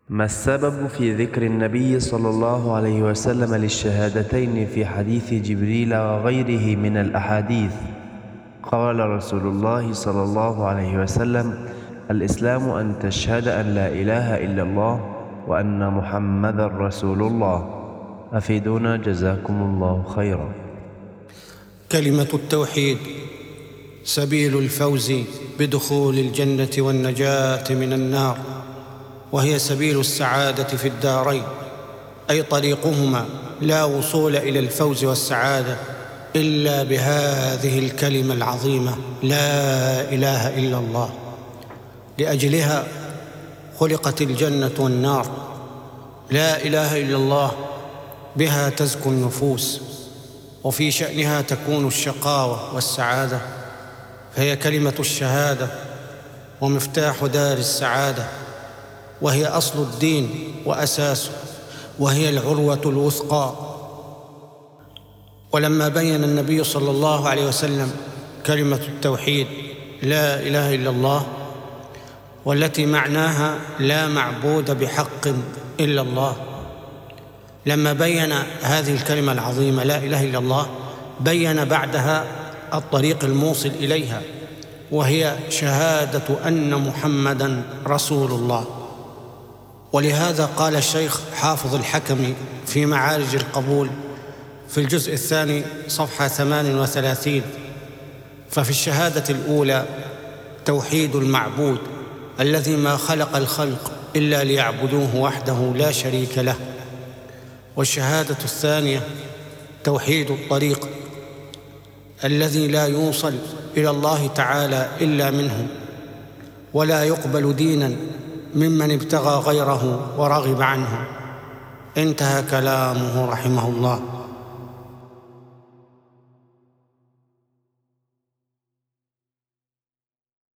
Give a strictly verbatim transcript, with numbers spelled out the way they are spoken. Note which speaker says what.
Speaker 1: ما السبب في ذكر النبي صلى الله عليه وسلم للشهادتين في حديث جبريل وغيره من الأحاديث؟ قال رسول الله صلى الله عليه وسلم: الإسلام أن تشهد أن لا إله إلا الله وأن محمدًا رسول الله. أفيدونا جزاكم الله خيرا.
Speaker 2: كلمة التوحيد سبيل الفوز بدخول الجنة والنجاة من النار، وهي سبيل السعادة في الدارين، أي طريقهما لا وصول إلى الفوز والسعادة إلا بهذه الكلمة العظيمة لا إله إلا الله. لأجلها خلقت الجنة والنار. لا إله إلا الله بها تزكو النفوس، وفي شأنها تكون الشقاوة والسعادة، فهي كلمة الشهادة ومفتاح دار السعادة، وهي أصل الدين وأساسه، وهي العروة الوثقى. ولما بين النبي صلى الله عليه وسلم كلمة التوحيد لا إله إلا الله، والتي معناها لا معبود بحق إلا الله، لما بين هذه الكلمة العظيمة لا إله إلا الله، بين بعدها الطريق الموصل إليها، وهي شهادة أن محمدًا رسول الله. ولهذا قال الشيخ حافظ الحكمي في معارج القبول في الجزء الثاني صفحة ثمان وثلاثين: ففي الشهادة الأولى توحيد المعبود الذي ما خلق الخلق إلا ليعبدوه وحده لا شريك له. والشهادة الثانية توحيد الطريق الذي لا يوصل إلى الله تعالى إلا منه، ولا يقبل ديناً ممن ابتغى غيره ورغب عنه. انتهى كلامه رحمه الله.